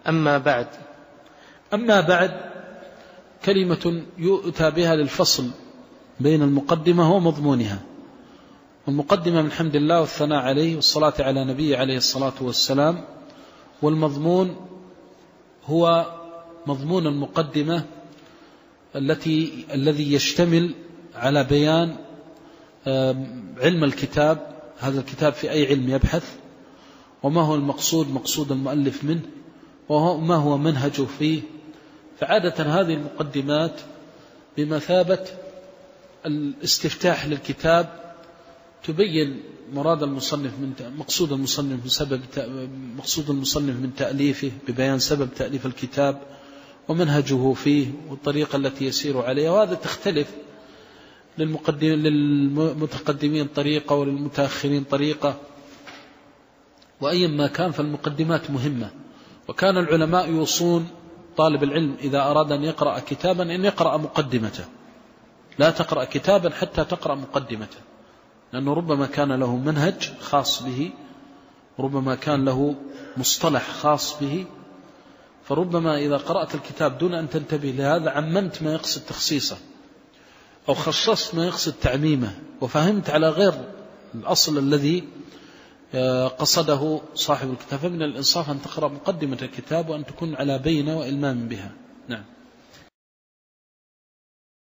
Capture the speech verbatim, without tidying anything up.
أما بعد. أما بعد كلمة يؤتى بها للفصل بين المقدمة ومضمونها. والمقدمة من حمد الله والثناء عليه والصلاة على نبيه عليه الصلاة والسلام، والمضمون هو مضمون المقدمة التي الذي يشتمل على بيان علم الكتاب، هذا الكتاب في أي علم يبحث، وما هو المقصود مقصود المؤلف منه، وما هو منهجه فيه. فعادة هذه المقدمات بمثابة الاستفتاح للكتاب، تبين مراد المصنف من مقصود المصنف من سبب مقصود المصنف من تأليفه، ببيان سبب تأليف الكتاب ومنهجه فيه والطريقة التي يسير عليها. وهذا تختلف للمتقدمين طريقة وللمتأخرين طريقة، وأيا ما كان فالمقدمات مهمة. وكان العلماء يوصون طالب العلم إذا أراد أن يقرأ كتابا أن يقرأ مقدمته، لا تقرأ كتابا حتى تقرأ مقدمته، لأنه ربما كان له منهج خاص به، ربما كان له مصطلح خاص به، فربما إذا قرأت الكتاب دون أن تنتبه لهذا عممت ما يقصد تخصيصه، أو خصصت ما يقصد تعميمه، وفهمت على غير الأصل الذي قصده صاحب الكتاب. فمن الإنصاف أن تقرأ مقدمة الكتاب وأن تكون على بينة وإلمام بها. نعم.